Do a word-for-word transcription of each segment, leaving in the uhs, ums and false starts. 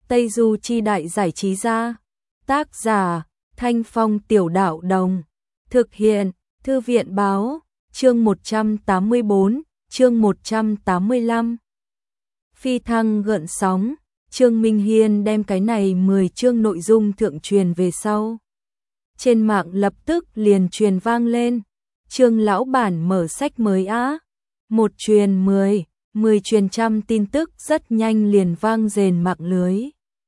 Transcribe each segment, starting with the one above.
Tây Du Chi Đại Giải Trí Gia. Tác giả Thanh Phong Tiểu Đạo Đồng. Thực hiện Thư viện Báo. Chương một trăm tám mươi bốn, chương một trăm tám mươi lăm. Phi thăng gợn sóng. Trương Minh Hiên đem cái này mười chương nội dung thượng truyền về sau. Trên mạng lập tức liền truyền vang lên. Trương lão bản mở sách mới á. Một truyền mười, mười truyền trăm tin tức rất nhanh liền vang rền mạng lưới.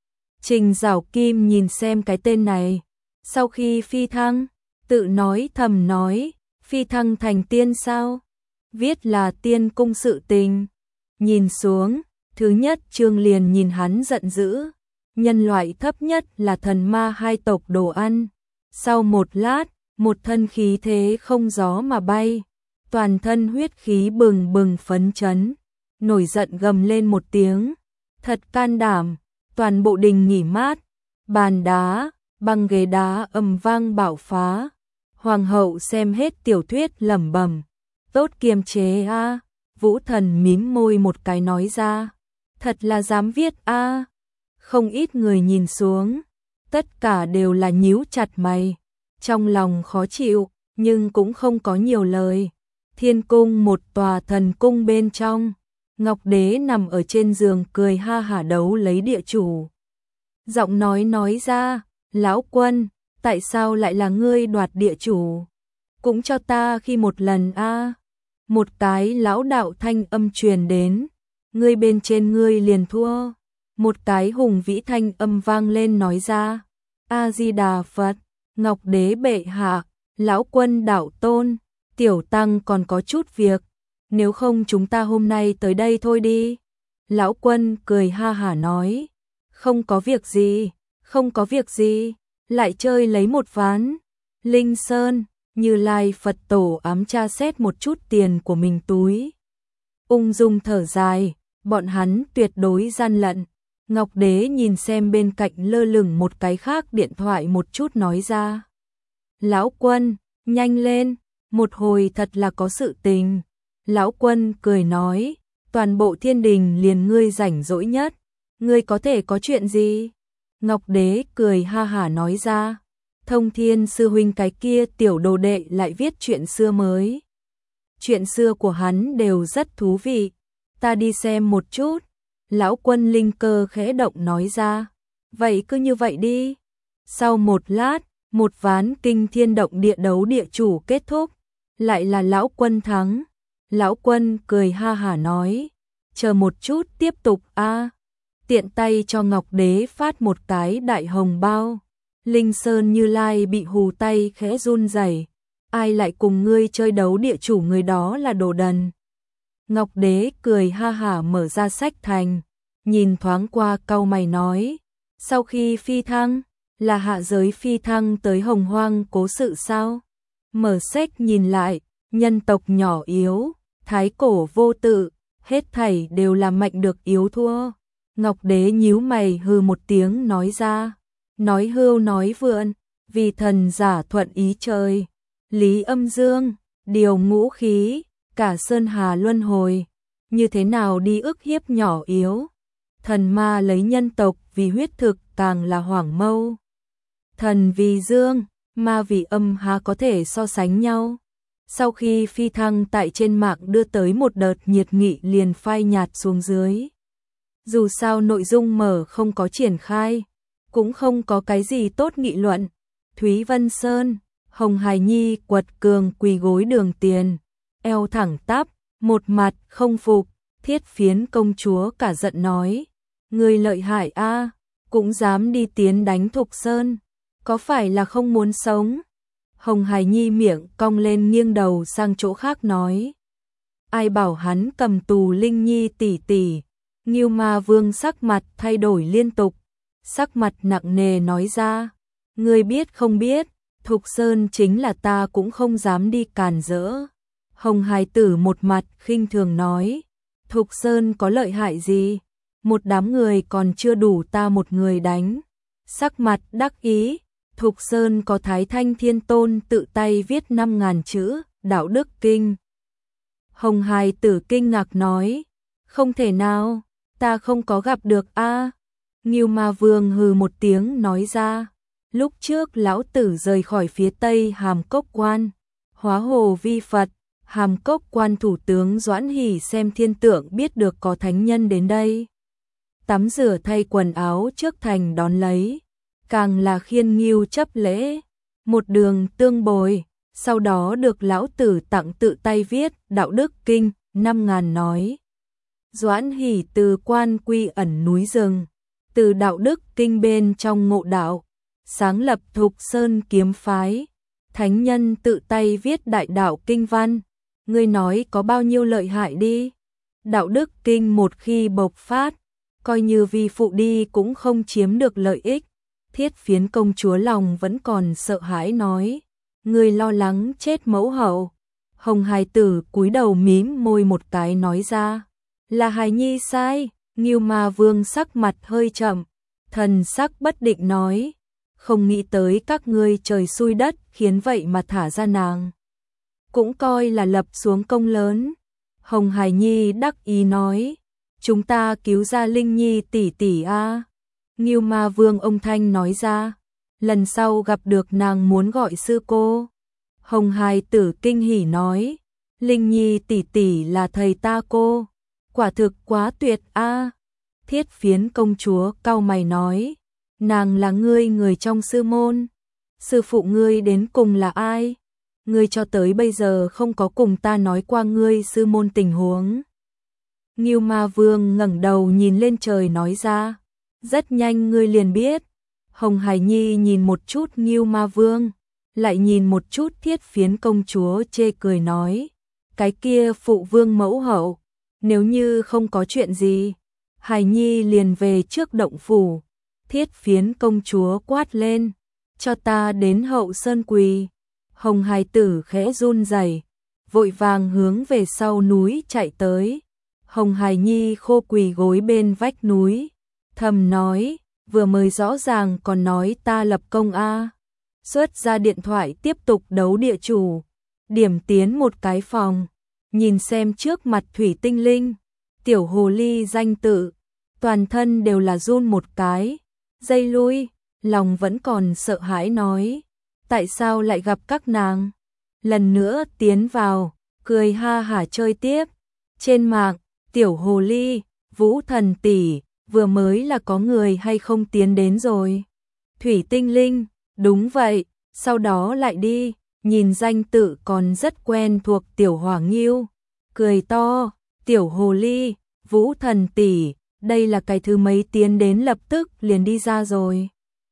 Trình Giảo Kim nhìn xem cái tên này. Sau khi phi thăng, tự nói thầm nói, phi thăng thành tiên sao? Viết là tiên cung sự tình. Nhìn xuống, thứ nhất chương liền nhìn hắn giận dữ. Nhân loại thấp nhất là thần ma hai tộc đồ ăn. Sau một lát, một thân khí thế không gió mà bay. Toàn thân huyết khí bừng bừng phấn chấn. Nổi giận gầm lên một tiếng. Thật can đảm, toàn bộ đình nghỉ mát. Bàn đá, băng ghế đá ầm vang bạo phá. Hoàng hậu xem hết tiểu thuyết lẩm bẩm. Tốt kiềm chế a. À. Vũ Thần mím môi một cái nói ra. Thật là dám viết a. À. Không ít người nhìn xuống. Tất cả đều là nhíu chặt mày. Trong lòng khó chịu, nhưng cũng không có nhiều lời. Thiên cung một tòa thần cung bên trong. Ngọc Đế nằm ở trên giường cười ha hả đấu lấy địa chủ. Giọng nói nói ra, lão quân, tại sao lại là ngươi đoạt địa chủ? Cũng cho ta khi một lần a. À. Một cái lão đạo thanh âm truyền đến, ngươi bên trên ngươi liền thua. Một cái hùng vĩ thanh âm vang lên nói ra, A Di Đà Phật, Ngọc Đế bệ hạ, lão quân đạo tôn, tiểu tăng còn có chút việc, nếu không chúng ta hôm nay tới đây thôi đi. Lão quân cười ha hả nói, không có việc gì, không có việc gì, lại chơi lấy một ván. Linh Sơn, Như Lai Phật tổ ám tra xét một chút tiền của mình túi. Ung dung thở dài, bọn hắn tuyệt đối gian lận. Ngọc Đế nhìn xem bên cạnh lơ lửng một cái khác điện thoại một chút nói ra. Lão quân, nhanh lên, một hồi thật là có sự tình. Lão quân cười nói, toàn bộ thiên đình liền ngươi rảnh rỗi nhất. Ngươi có thể có chuyện gì? Ngọc Đế cười ha hả nói ra. Thông Thiên sư huynh cái kia tiểu đồ đệ lại viết chuyện xưa mới. Chuyện xưa của hắn đều rất thú vị. Ta đi xem một chút. Lão quân linh cơ khẽ động nói ra. Vậy cứ như vậy đi. Sau một lát, một ván kinh thiên động địa đấu địa chủ kết thúc. Lại là lão quân thắng. Lão quân cười ha hả nói. Chờ một chút tiếp tục a. Tiện tay cho Ngọc Đế phát một cái đại hồng bao. Linh Sơn Như Lai bị hù tay khẽ run rẩy. Ai lại cùng ngươi chơi đấu địa chủ, người đó là đồ đần. Ngọc Đế cười ha hả mở ra sách thành, nhìn thoáng qua cau mày nói, sau khi phi thăng, là hạ giới phi thăng tới Hồng Hoang cố sự sao? Mở sách nhìn lại, nhân tộc nhỏ yếu, thái cổ vô tự, hết thảy đều là mạnh được yếu thua. Ngọc Đế nhíu mày hừ một tiếng nói ra, nói hưu nói vượn, vì thần giả thuận ý trời, lý âm dương, điều ngũ khí, cả sơn hà luân hồi, như thế nào đi ức hiếp nhỏ yếu. Thần ma lấy nhân tộc vì huyết thực càng là hoảng mâu. Thần vì dương, ma vì âm há có thể so sánh nhau. Sau khi phi thăng tại trên mạng đưa tới một đợt nhiệt nghị liền phai nhạt xuống dưới. Dù sao nội dung mở không có triển khai, cũng không có cái gì tốt nghị luận. Thúy Vân Sơn, Hồng Hải Nhi quật cường quỳ gối đường tiền, eo thẳng tắp, một mặt không phục. Thiết Phiến công chúa cả giận nói, người lợi hại a, cũng dám đi tiến đánh Thục Sơn, có phải là không muốn sống? Hồng Hải Nhi miệng cong lên nghiêng đầu sang chỗ khác nói, ai bảo hắn cầm tù Linh Nhi tỷ tỷ. Ngưu Ma Vương sắc mặt thay đổi liên tục, sắc mặt nặng nề nói ra, ngươi biết không biết, Thục Sơn chính là ta cũng không dám đi càn rỡ. Hồng Hải Tử một mặt khinh thường nói, Thục Sơn có lợi hại gì, một đám người còn chưa đủ ta một người đánh. Sắc mặt đắc ý, Thục Sơn có Thái Thanh Thiên Tôn tự tay viết năm ngàn chữ, đạo đức kinh. Hồng Hải Tử kinh ngạc nói, không thể nào, ta không có gặp được a. Ngưu Ma Vương hừ một tiếng nói ra, lúc trước lão tử rời khỏi phía tây Hàm Cốc Quan, hóa hồ vi Phật, Hàm Cốc Quan thủ tướng Doãn Hỷ xem thiên tượng biết được có thánh nhân đến đây. Tắm rửa thay quần áo trước thành đón lấy, càng là khiên Ngưu chấp lễ, một đường tương bồi, sau đó được lão tử tặng tự tay viết Đạo Đức Kinh, năm ngàn nói. Doãn Hỷ từ quan quy ẩn núi rừng, từ Đạo Đức Kinh bên trong ngộ đạo, sáng lập Thục Sơn kiếm phái, thánh nhân tự tay viết Đại Đạo Kinh văn, ngươi nói có bao nhiêu lợi hại đi. Đạo Đức Kinh một khi bộc phát, coi như vi phụ đi cũng không chiếm được lợi ích. Thiết Phiến công chúa lòng vẫn còn sợ hãi nói, ngươi lo lắng chết mẫu hậu. Hồng hài tử cúi đầu mím môi một cái nói ra, là hài nhi sai. Ngưu Ma Vương sắc mặt hơi chậm, thần sắc bất định nói, không nghĩ tới các ngươi trời xui đất khiến vậy mà thả ra nàng, cũng coi là lập xuống công lớn. Hồng Hải Nhi đắc ý nói, chúng ta cứu ra Linh Nhi tỷ tỷ a. Ngưu Ma Vương ông thanh nói ra, lần sau gặp được nàng muốn gọi sư cô. Hồng Hải tử kinh hỉ nói, Linh Nhi tỷ tỷ là thầy ta cô, quả thực quá tuyệt a. Thiết Phiến công chúa cau mày nói, nàng là ngươi người trong sư môn, sư phụ ngươi đến cùng là ai? Ngươi cho tới bây giờ không có cùng ta nói qua ngươi sư môn tình huống. Ngưu Ma Vương ngẩng đầu nhìn lên trời nói ra, rất nhanh ngươi liền biết. Hồng Hải Nhi nhìn một chút Ngưu Ma Vương, lại nhìn một chút Thiết Phiến công chúa chê cười nói, cái kia phụ vương mẫu hậu, nếu như không có chuyện gì, Hải Nhi liền về trước động phủ. Thiết Phiến công chúa quát lên, cho ta đến hậu sơn quỳ. Hồng hài tử khẽ run rẩy, vội vàng hướng về sau núi chạy tới. Hồng Hải Nhi khô quỳ gối bên vách núi, thầm nói, vừa mới rõ ràng còn nói ta lập công a. Xuất ra điện thoại tiếp tục đấu địa chủ, điểm tiến một cái phòng, nhìn xem trước mặt thủy tinh linh, tiểu hồ ly danh tự, toàn thân đều là run một cái, dây lui, lòng vẫn còn sợ hãi nói, tại sao lại gặp các nàng? Lần nữa tiến vào, cười ha hả chơi tiếp. Trên mạng, tiểu hồ ly, Vũ thần tỷ, vừa mới là có người hay không tiến đến rồi? Thủy tinh linh, đúng vậy, sau đó lại đi, nhìn danh tự còn rất quen thuộc tiểu hỏa nghiêu, cười to, tiểu hồ ly, Vũ thần tỷ, đây là cái thứ mấy tiến đến lập tức liền đi ra rồi.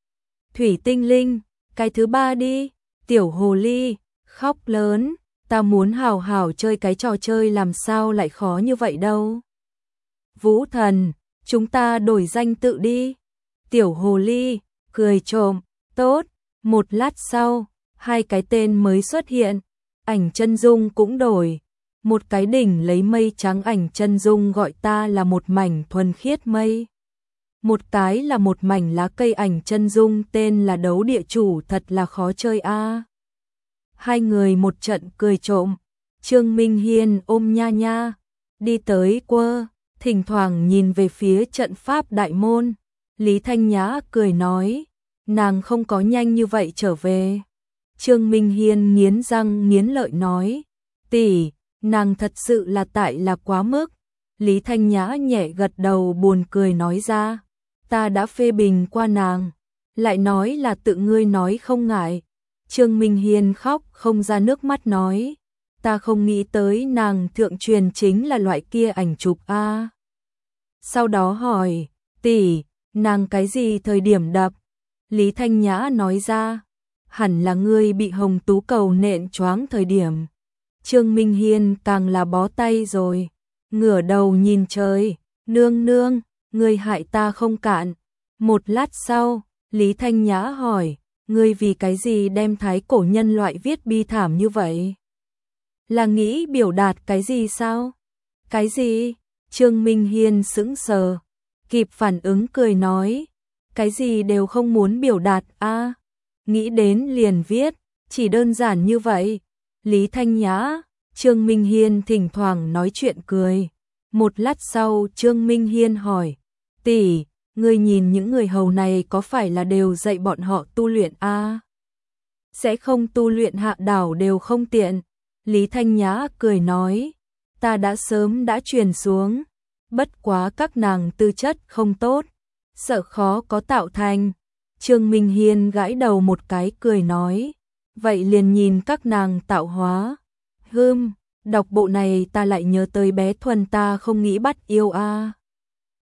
Thủy tinh linh, cái thứ ba đi, tiểu hồ ly, khóc lớn, ta muốn hào hào chơi cái trò chơi làm sao lại khó như vậy đâu. Vũ thần, chúng ta đổi danh tự đi. Tiểu hồ ly, cười trộm, tốt, một lát sau, hai cái tên mới xuất hiện, ảnh chân dung cũng đổi. Một cái đỉnh lấy mây trắng ảnh chân dung gọi ta là một mảnh thuần khiết mây. Một cái là một mảnh lá cây ảnh chân dung tên là đấu địa chủ, thật là khó chơi a. Hai người một trận cười trộm, Trương Minh Hiên ôm Nha Nha, đi tới quơ, thỉnh thoảng nhìn về phía trận pháp đại môn. Lý Thanh Nhã cười nói, nàng không có nhanh như vậy trở về. Trương Minh Hiên nghiến răng nghiến lợi nói, tỷ, nàng thật sự là tại là quá mức. Lý Thanh Nhã nhẹ gật đầu buồn cười nói ra, ta đã phê bình qua nàng, lại nói là tự ngươi nói không ngại. Trương Minh Hiên khóc không ra nước mắt nói, ta không nghĩ tới nàng thượng truyền chính là loại kia ảnh chụp a. Sau đó hỏi, tỷ, nàng cái gì thời điểm đập? Lý Thanh Nhã nói ra, hẳn là ngươi bị hồng tú cầu nện choáng thời điểm. Trương Minh Hiên càng là bó tay rồi, ngửa đầu nhìn trời, nương nương, ngươi hại ta không cạn. Một lát sau, Lý Thanh Nhã hỏi, ngươi vì cái gì đem thái cổ nhân loại viết bi thảm như vậy? Là nghĩ biểu đạt cái gì sao? Cái gì? Trương Minh Hiên sững sờ, kịp phản ứng cười nói, cái gì đều không muốn biểu đạt a, nghĩ đến liền viết, chỉ đơn giản như vậy. Lý Thanh Nhã, Trương Minh Hiên thỉnh thoảng nói chuyện cười. Một lát sau Trương Minh Hiên hỏi, tỷ, ngươi nhìn những người hầu này có phải là đều dạy bọn họ tu luyện a? À? Sẽ không tu luyện hạ đảo đều không tiện. Lý Thanh Nhã cười nói, ta đã sớm đã truyền xuống, bất quá các nàng tư chất không tốt, sợ khó có tạo thành. Trương Minh Hiên gãi đầu một cái cười nói, vậy liền nhìn các nàng tạo hóa. Hưm, đọc bộ này ta lại nhớ tới bé Thuần ta không nghĩ bắt yêu a. À.